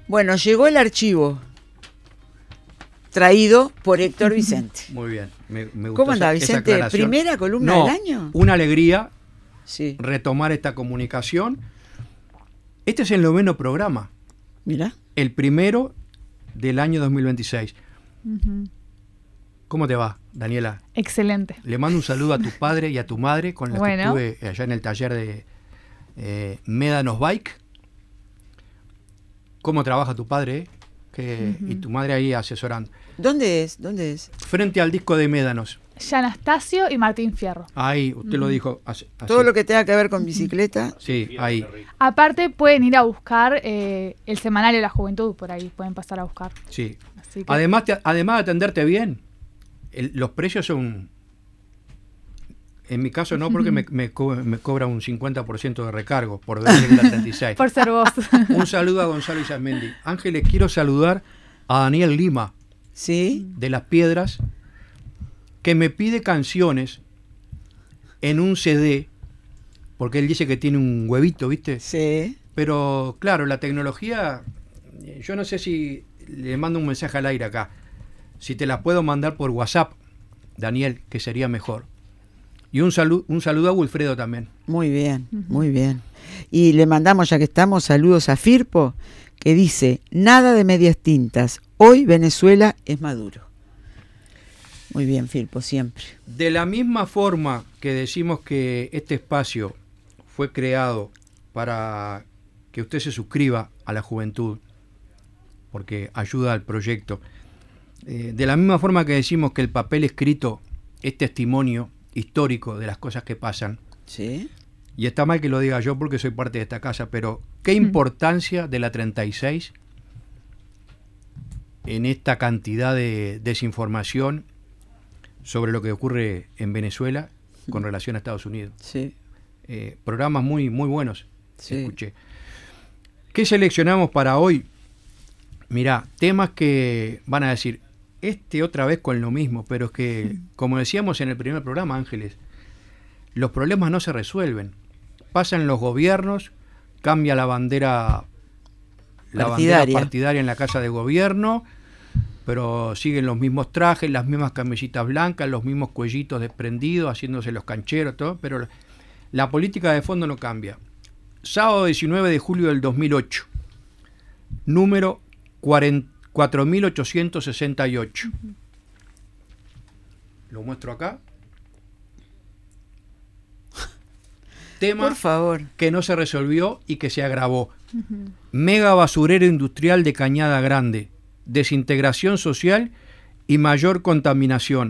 Bueno, llegó el archivo traído por Héctor Vicente. Muy bien, me gustó. ¿Cómo anda, Vicente? ¿Primera columna del año? Una alegría sí. retomar esta comunicación. Este es el 9º programa. Mira. El primero del año 2026. Uh-huh. ¿Cómo te va, Daniela? Excelente. Le mando un saludo a tu padre y a tu madre con los que estuve allá en el taller de Médanos Bike. ¿Cómo trabaja tu padre? Y tu madre ahí asesorando. ¿Dónde es? Frente al disco de Médanos. Ya Anastasio y Martín Fierro. Ahí, usted lo dijo. Así. Todo lo que tenga que ver con bicicleta. Sí, ahí. Aparte pueden ir a buscar el semanario de la juventud, por ahí pueden pasar a buscar. Sí. Así que... Además de atenderte bien, los precios son... En mi caso no, porque me cobra un 50% de recargo por venir en la 36. Por ser vos. Un saludo a Gonzalo Isamendi. Ángeles, quiero saludar a Daniel Lima, ¿sí? De Las Piedras, que me pide canciones en un CD, porque él dice que tiene un huevito, ¿viste? Sí. Pero claro, la tecnología, yo no sé si le mando un mensaje al aire acá, si te la puedo mandar por WhatsApp, Daniel, que sería mejor. Y un saludo a Wilfredo también. Muy bien, muy bien. Y le mandamos, ya que estamos, saludos a Firpo, que dice, nada de medias tintas, hoy Venezuela es Maduro. Muy bien, Firpo, siempre. De la misma forma que decimos que este espacio fue creado para que usted se suscriba a la juventud, porque ayuda al proyecto, de la misma forma que decimos que el papel escrito es testimonio histórico de las cosas que pasan. Sí. Y está mal que lo diga yo porque soy parte de esta casa, pero qué importancia de la 36 en esta cantidad de desinformación sobre lo que ocurre en Venezuela con relación a Estados Unidos. Sí. Programas muy, muy buenos. Sí. Escuché. ¿Qué seleccionamos para hoy? Mirá, temas que van a decir, otra vez con lo mismo, pero es que, como decíamos en el primer programa, Ángeles, los problemas no se resuelven. Pasan los gobiernos, cambia la bandera partidaria en la casa de gobierno, pero siguen los mismos trajes, las mismas camisetas blancas, los mismos cuellitos desprendidos, haciéndose los cancheros, todo, pero la política de fondo no cambia. Sábado 19 de julio del 2008, número 4.868. Lo muestro acá. Tema, por favor, que no se resolvió y que se agravó. Mega basurero industrial de Cañada Grande, desintegración social y mayor contaminación.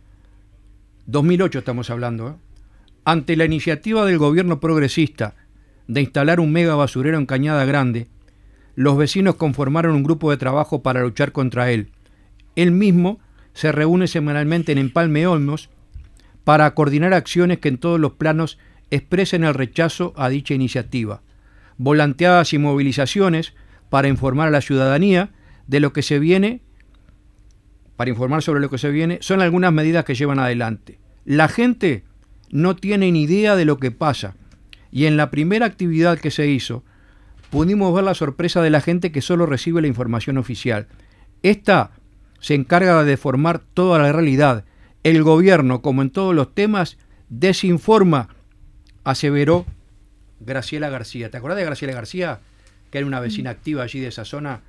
2008 estamos hablando, ¿eh? Ante la iniciativa del gobierno progresista de instalar un mega basurero en Cañada Grande, los vecinos conformaron un grupo de trabajo para luchar contra él. Él mismo se reúne semanalmente en Empalme Olmos para coordinar acciones que en todos los planos expresen el rechazo a dicha iniciativa. Volanteadas y movilizaciones para informar a la ciudadanía de lo que se viene, para informar sobre lo que se viene, son algunas medidas que llevan adelante. La gente no tiene ni idea de lo que pasa, y en la primera actividad que se hizo, pudimos ver la sorpresa de la gente que solo recibe la información oficial. Esta se encarga de deformar toda la realidad. El gobierno, como en todos los temas, desinforma, aseveró Graciela García. ¿Te acordás de Graciela García? Que era una vecina activa allí de esa zona.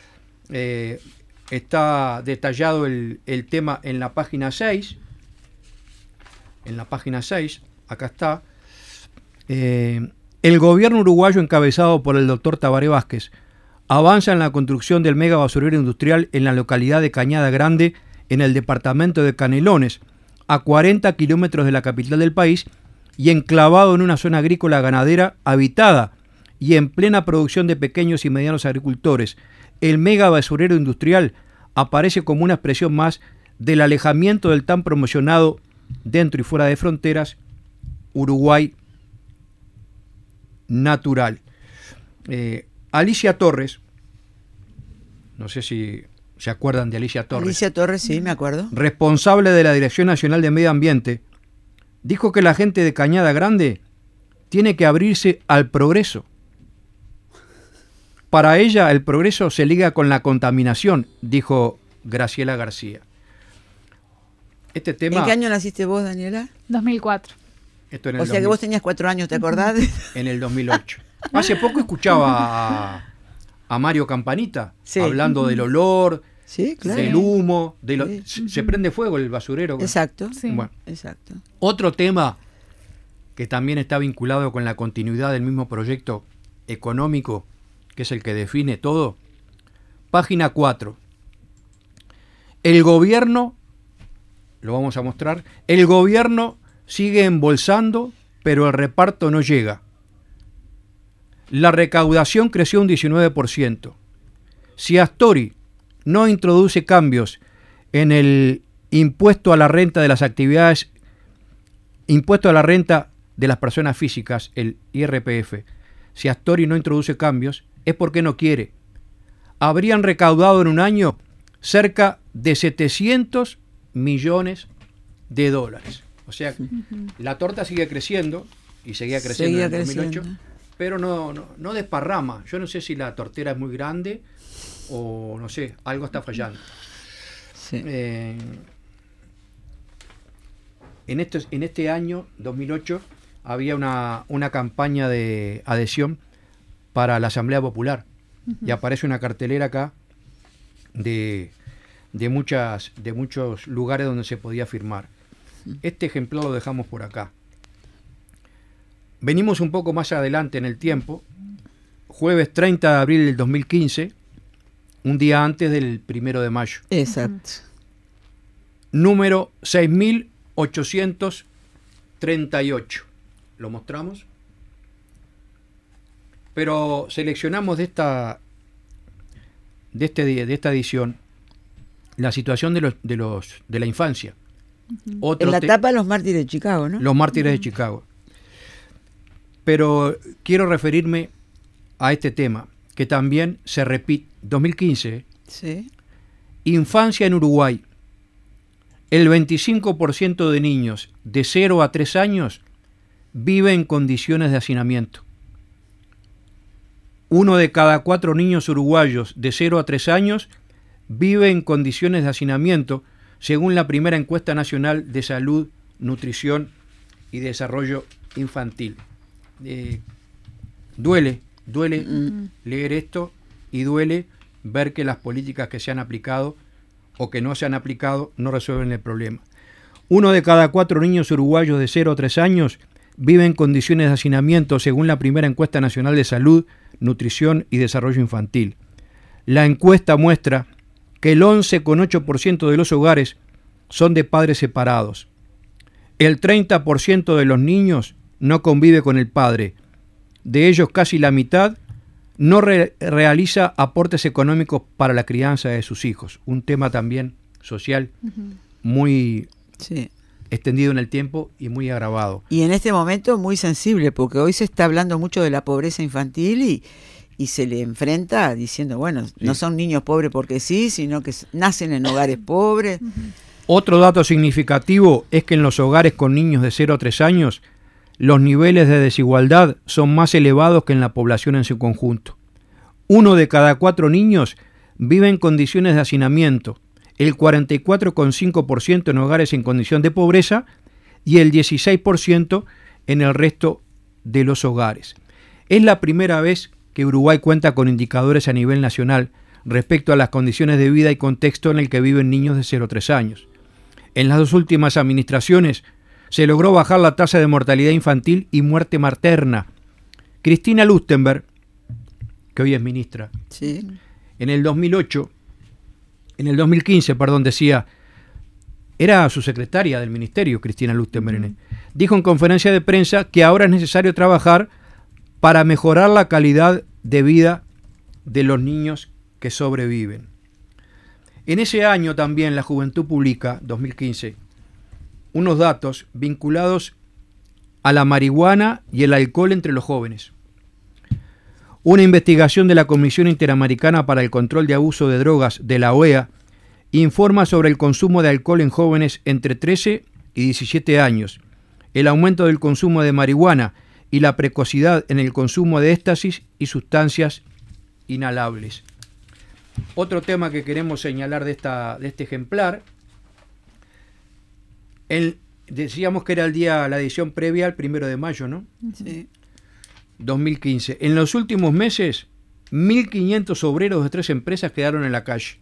Está detallado el tema en la página 6. En la página 6, acá está. El gobierno uruguayo, encabezado por el doctor Tabaré Vázquez, avanza en la construcción del mega basurero industrial en la localidad de Cañada Grande, en el departamento de Canelones, a 40 kilómetros de la capital del país y enclavado en una zona agrícola ganadera habitada y en plena producción de pequeños y medianos agricultores. El mega basurero industrial aparece como una expresión más del alejamiento del tan promocionado dentro y fuera de fronteras Uruguay natural. Alicia Torres, no sé si se acuerdan de Alicia Torres. Alicia Torres, sí, me acuerdo. Responsable de la Dirección Nacional de Medio Ambiente, dijo que la gente de Cañada Grande tiene que abrirse al progreso. Para ella el progreso se liga con la contaminación, dijo Graciela García. Este tema, ¿En qué año naciste vos, Daniela? 2004. esto en el O sea que vos tenías 4 años, ¿te acordás? en el 2008. Hace poco escuchaba a Mario Campanita Sí. hablando del olor, Sí, claro. del humo, Sí. se prende fuego el basurero. Exacto. Sí. Bueno, Exacto. otro tema que también está vinculado con la continuidad del mismo proyecto económico, que es el que define todo. Página 4. El gobierno, lo vamos a mostrar, el gobierno sigue embolsando, pero el reparto no llega. La recaudación creció un 19%. Si Astori no introduce cambios en el impuesto a la renta de las actividades, impuesto a la renta de las personas físicas, el IRPF, si Astori no introduce cambios, es porque no quiere. Habrían recaudado en un año cerca de 700 millones de dólares. O sea, la torta sigue creciendo, y seguía creciendo en el 2008, pero no desparrama. Yo no sé si la tortera es muy grande o no sé, algo está fallando. Sí. En este año, 2008, había una campaña de adhesión para la Asamblea Popular. Y aparece una cartelera acá de muchos lugares donde se podía firmar. Este ejemplar lo dejamos por acá. Venimos un poco más adelante en el tiempo. Jueves 30 de abril del 2015, un día antes del 1 de mayo. Exacto. Número 6.838. ¿Lo mostramos? Pero seleccionamos de esta edición la situación de la infancia. En la tapa Los Mártires de Chicago, ¿no? Los Mártires de Chicago. Pero quiero referirme a este tema, que también se repite. 2015. Sí. Infancia en Uruguay. El 25% de niños de 0 a 3 años vive en condiciones de hacinamiento. 1 de cada 4 niños uruguayos de 0 a 3 años vive en condiciones de hacinamiento, según la primera encuesta nacional de salud, nutrición y desarrollo infantil. Duele leer esto, y duele ver que las políticas que se han aplicado o que no se han aplicado no resuelven el problema. 1 de cada 4 niños uruguayos de 0 a 3 años vive en condiciones de hacinamiento, según la primera encuesta nacional de salud, nutrición y desarrollo infantil. La encuesta muestra que el 11,8% de los hogares son de padres separados. El 30% de los niños no convive con el padre. De ellos, casi la mitad no realiza aportes económicos para la crianza de sus hijos. Un tema también social muy extendido en el tiempo y muy agravado. Y en este momento muy sensible, porque hoy se está hablando mucho de la pobreza infantil y se le enfrenta diciendo, bueno, no son niños pobres porque sí, sino que nacen en hogares pobres. Otro dato significativo es que en los hogares con niños de 0 a 3 años, los niveles de desigualdad son más elevados que en la población en su conjunto. 1 de cada 4 niños vive en condiciones de hacinamiento, el 44,5% en hogares en condición de pobreza y el 16% en el resto de los hogares. Es la primera vez que Uruguay cuenta con indicadores a nivel nacional respecto a las condiciones de vida y contexto en el que viven niños de 0 a 3 años. En las 2 últimas administraciones se logró bajar la tasa de mortalidad infantil y muerte materna. Cristina Lustenberg, que hoy es ministra, en el 2015, decía, era su secretaria del ministerio, Cristina Lustenberg, dijo en conferencia de prensa que ahora es necesario trabajar para mejorar la calidad de vida de los niños que sobreviven. En ese año también la Juventud publica, 2015, unos datos vinculados a la marihuana y el alcohol entre los jóvenes. Una investigación de la Comisión Interamericana para el Control de Abuso de Drogas de la OEA informa sobre el consumo de alcohol en jóvenes entre 13 y 17 años, el aumento del consumo de marihuana y la precocidad en el consumo de éxtasis y sustancias inhalables. Otro tema que queremos señalar de este ejemplar, decíamos que era la edición previa al 1 de mayo, ¿no? Sí. 2015. En los últimos meses, 1.500 obreros de 3 empresas quedaron en la calle.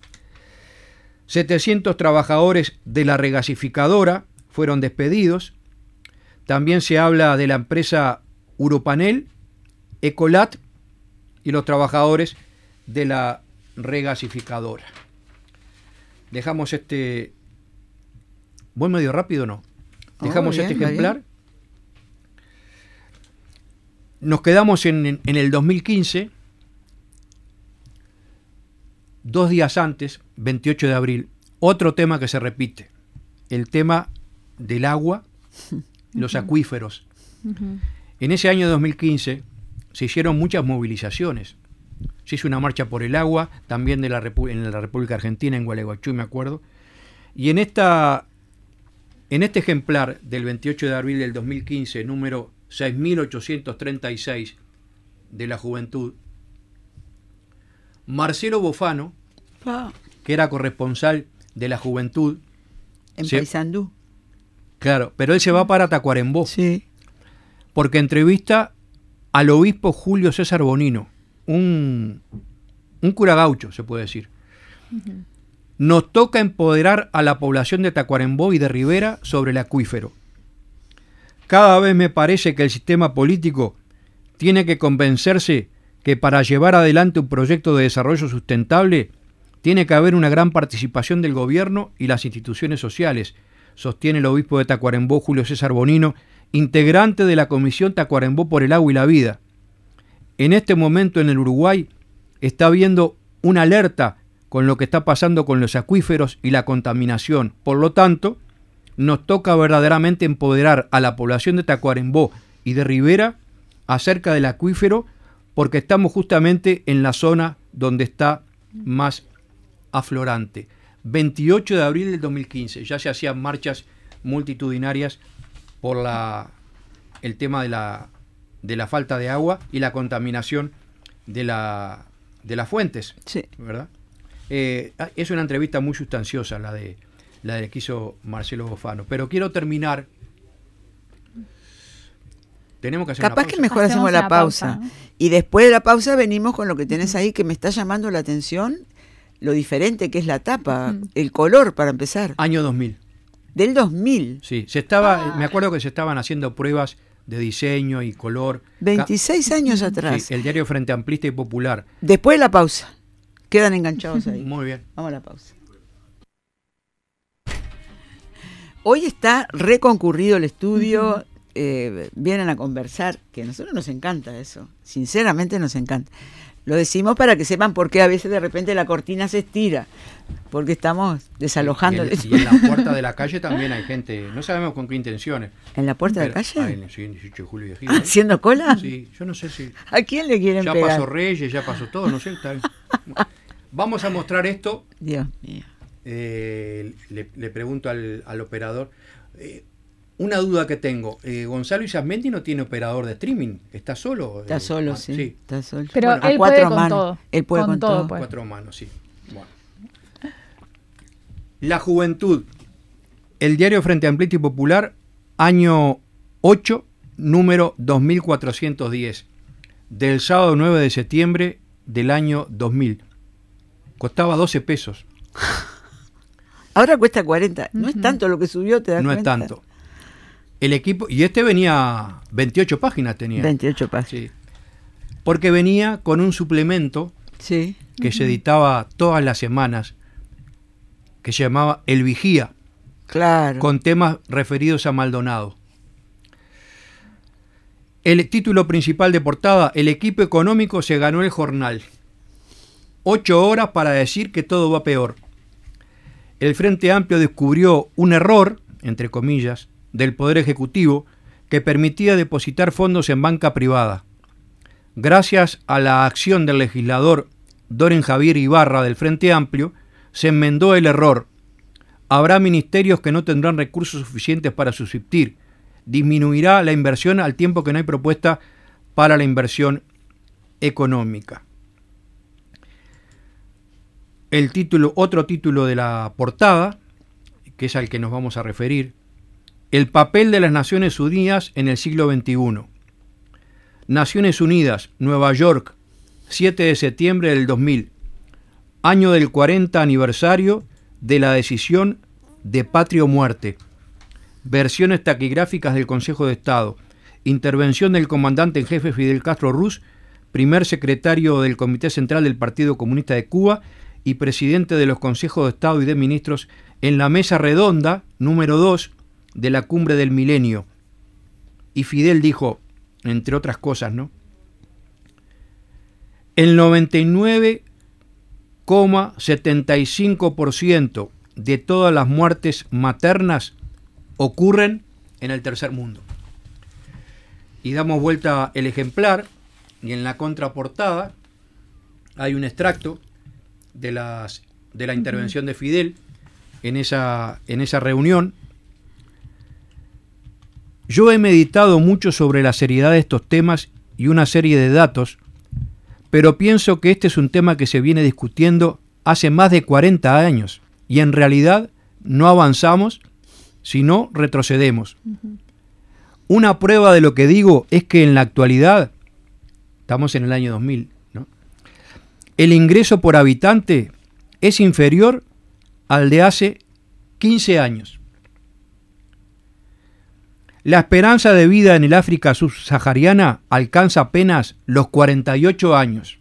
700 trabajadores de la regasificadora fueron despedidos. También se habla de la empresa Uropanel, Ecolat y los trabajadores de la regasificadora. Dejamos ¿Voy medio rápido o no? Dejamos bien, este ejemplar. Nos quedamos en el 2015, 2 días antes, 28 de abril, otro tema que se repite, el tema del agua, los acuíferos. En ese año 2015 se hicieron muchas movilizaciones. Se hizo una marcha por el agua, también en la República Argentina, en Gualeguaychú, me acuerdo. Y en este ejemplar del 28 de abril del 2015, número 6.836 de La Juventud, Marcelo Bofano, que era corresponsal de La Juventud, en Paysandú. Claro, pero él se va para Tacuarembó, Sí. porque entrevista al obispo Julio César Bonino, un cura gaucho, se puede decir. Nos toca empoderar a la población de Tacuarembó y de Rivera sobre el acuífero. Cada vez me parece que el sistema político tiene que convencerse que para llevar adelante un proyecto de desarrollo sustentable tiene que haber una gran participación del gobierno y las instituciones sociales, sostiene el obispo de Tacuarembó, Julio César Bonino, integrante de la Comisión Tacuarembó por el Agua y la Vida. En este momento en el Uruguay está habiendo una alerta con lo que está pasando con los acuíferos y la contaminación. Por lo tanto, nos toca verdaderamente empoderar a la población de Tacuarembó y de Rivera acerca del acuífero, porque estamos justamente en la zona donde está más aflorante. 28 de abril del 2015, ya se hacían marchas multitudinarias por el tema de la falta de agua y la contaminación de las fuentes, Sí. ¿verdad? Es una entrevista muy sustanciosa la de que hizo Marcelo Bofano, pero quiero terminar. Tenemos que hacer Capaz una pausa. que mejor hacemos la pausa. Y después de la pausa venimos con lo que tenés ahí, que me está llamando la atención, lo diferente que es la tapa, el color para empezar. Año 2000. Del 2000. Sí, me acuerdo que se estaban haciendo pruebas de diseño y color. 26 años atrás. Sí, el diario Frente Amplista y Popular. Después de la pausa. Quedan enganchados ahí. Muy bien. Vamos a la pausa. Hoy está reconcurrido el estudio, vienen a conversar, que a nosotros nos encanta eso, sinceramente nos encanta. Lo decimos para que sepan por qué a veces de repente la cortina se estira, porque estamos desalojando el y estudio. en la puerta de la calle también hay gente, no sabemos con qué intenciones. ¿En la puerta de la calle? Sí, en 18 de julio. ¿Haciendo cola? Sí, yo no sé si... ¿A quién le quieren Ya pegar? pasó Reyes, ya pasó todo, no sé. Está bien. Vamos a mostrar esto. Dios mío. Le pregunto al operador. Una duda que tengo. Gonzalo Isasmendi no tiene operador de streaming. ¿Está solo? Está solo, sí. Sí. Está solo. Pero Bueno, a él cuatro puede con manos. todo. Él puede Con con todo, todo. pues. 4 manos, sí. Bueno. La Juventud. El diario Frente Amplista y Popular, año 8, número 2410. Del sábado 9 de septiembre del año 2000. Costaba 12 pesos. Ahora cuesta 40. No es tanto lo que subió, te das No es cuenta. tanto. El equipo, y venía 28 páginas tenía. 28 páginas. Sí. Porque venía con un suplemento Sí. que se editaba todas las semanas, que se llamaba El Vigía, Claro. con temas referidos a Maldonado. El título principal de portada: el equipo económico se ganó el jornal. 8 horas para decir que todo va peor. El Frente Amplio descubrió un error, entre comillas, del Poder Ejecutivo que permitía depositar fondos en banca privada. Gracias a la acción del legislador Doren Javier Ibarra del Frente Amplio, se enmendó el error. Habrá ministerios que no tendrán recursos suficientes para subsistir. Disminuirá la inversión al tiempo que no hay propuesta para la inversión económica. Otro título de la portada, que es al que nos vamos a referir: el papel de las Naciones Unidas en el siglo XXI. Naciones Unidas, Nueva York, 7 de septiembre del 2000, año del 40 aniversario de la decisión de patria o muerte. Versiones taquigráficas del Consejo de Estado. Intervención del comandante en jefe Fidel Castro Ruz, primer secretario del Comité Central del Partido Comunista de Cuba y presidente de los Consejos de Estado y de Ministros, en la mesa redonda número 2 de la Cumbre del Milenio. Y Fidel dijo, entre otras cosas, ¿no?, el 99,75% de todas las muertes maternas ocurren en el tercer mundo. Y damos vuelta el ejemplar, y en la contraportada hay un extracto de la intervención de Fidel en esa reunión. Yo he meditado mucho sobre la seriedad de estos temas y una serie de datos, pero pienso que este es un tema que se viene discutiendo hace más de 40 años y en realidad no avanzamos, sino retrocedemos. Una prueba de lo que digo es que en la actualidad, estamos en el año 2000, ¿no?, el ingreso por habitante es inferior al de hace 15 años. La esperanza de vida en el África subsahariana alcanza apenas los 48 años.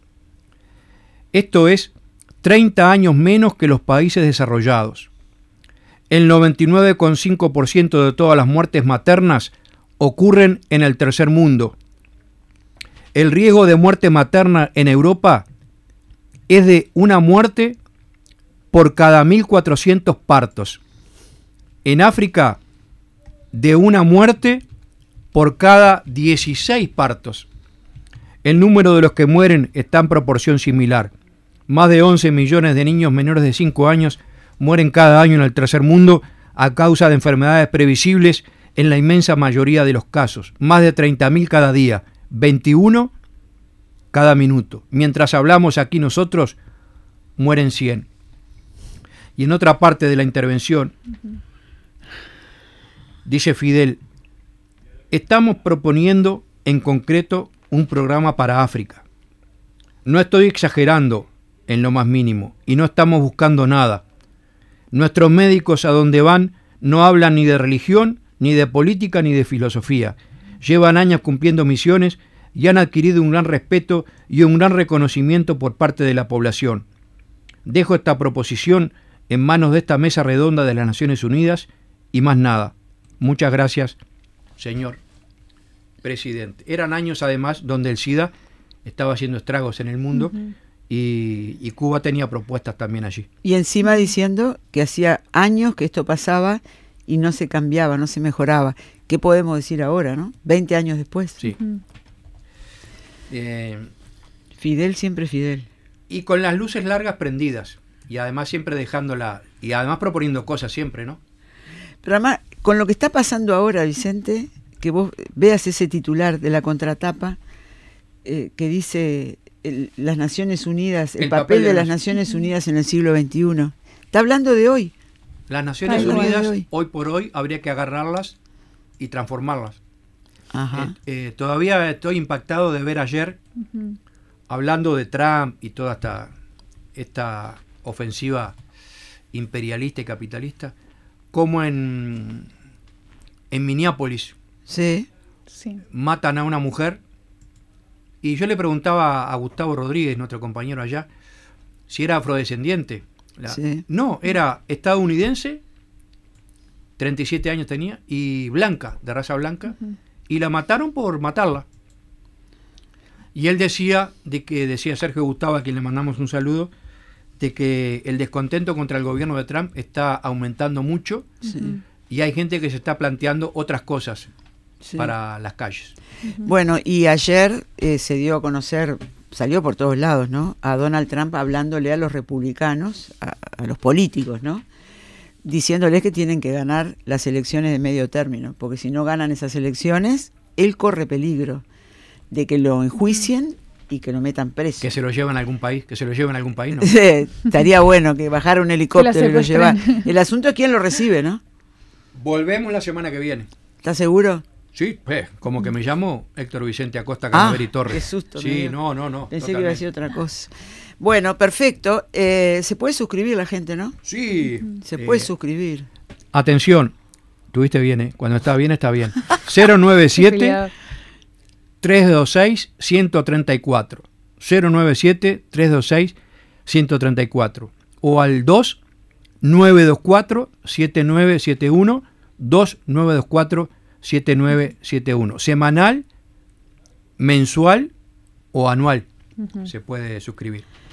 Esto es 30 años menos que los países desarrollados. El 99,5% de todas las muertes maternas ocurren en el tercer mundo. El riesgo de muerte materna en Europa es de una muerte por cada 1.400 partos. En África, de una muerte por cada 16 partos. El número de los que mueren está en proporción similar. Más de 11 millones de niños menores de 5 años mueren cada año en el tercer mundo a causa de enfermedades previsibles en la inmensa mayoría de los casos. Más de 30.000 cada día, 21 cada minuto. Mientras hablamos aquí nosotros, mueren 100. Y en otra parte de la intervención, dice Fidel, estamos proponiendo en concreto un programa para África. No estoy exagerando en lo más mínimo y no estamos buscando nada. Nuestros médicos a donde van no hablan ni de religión, ni de política, ni de filosofía. Llevan años cumpliendo misiones y han adquirido un gran respeto y un gran reconocimiento por parte de la población. Dejo esta proposición en manos de esta mesa redonda de las Naciones Unidas y más nada. Muchas gracias, señor presidente. Eran años, además, donde el SIDA estaba haciendo estragos en el mundo y Cuba tenía propuestas también allí. Y encima diciendo que hacía años que esto pasaba y no se cambiaba, no se mejoraba. ¿Qué podemos decir ahora, no? 20 años después. Sí. Fidel, siempre Fidel. Y con las luces largas prendidas. Y además siempre dejándola. Y además proponiendo cosas siempre, ¿no? Pero además, con lo que está pasando ahora, Vicente, que vos veas ese titular de la contratapa que dice las Naciones Unidas, el papel de las Naciones Unidas en el siglo XXI. Está hablando de hoy. Las Naciones Unidas, hoy por hoy, habría que agarrarlas y transformarlas. Ajá. Todavía estoy impactado de ver ayer, hablando de Trump y toda esta ofensiva imperialista y capitalista, como en Minneapolis matan a una mujer. Y yo le preguntaba a Gustavo Rodríguez, nuestro compañero allá, si era afrodescendiente. No, era estadounidense, 37 años tenía, y blanca, de raza blanca, y la mataron por matarla. Y él decía Sergio Gustavo, a quien le mandamos un saludo, de que el descontento contra el gobierno de Trump está aumentando mucho y hay gente que se está planteando otras cosas para las calles. Bueno, y ayer se dio a conocer, salió por todos lados, ¿no?, a Donald Trump hablándole a los republicanos, a los políticos, ¿no?, diciéndoles que tienen que ganar las elecciones de medio término, porque si no ganan esas elecciones, él corre peligro de que lo enjuicien y que lo metan preso. Que se lo lleven a algún país, ¿no? Sí, estaría bueno que bajara un helicóptero y lo secuestren. llevara. El asunto es quién lo recibe, ¿no? Volvemos la semana que viene. ¿Estás seguro? Sí, como que me llamo Héctor Vicente Acosta Canaveri Torres. Qué susto. me Sí, dio. no. Pensé que iba a decir otra cosa. Bueno, perfecto. Se puede suscribir la gente, ¿no? Sí. Se puede suscribir. Atención, tuviste bien, ¿eh? Cuando está bien, está bien. 097 326 134. 097 326 134. O al 2 924 7971. 2 924 7971. Semanal, mensual o anual se puede suscribir.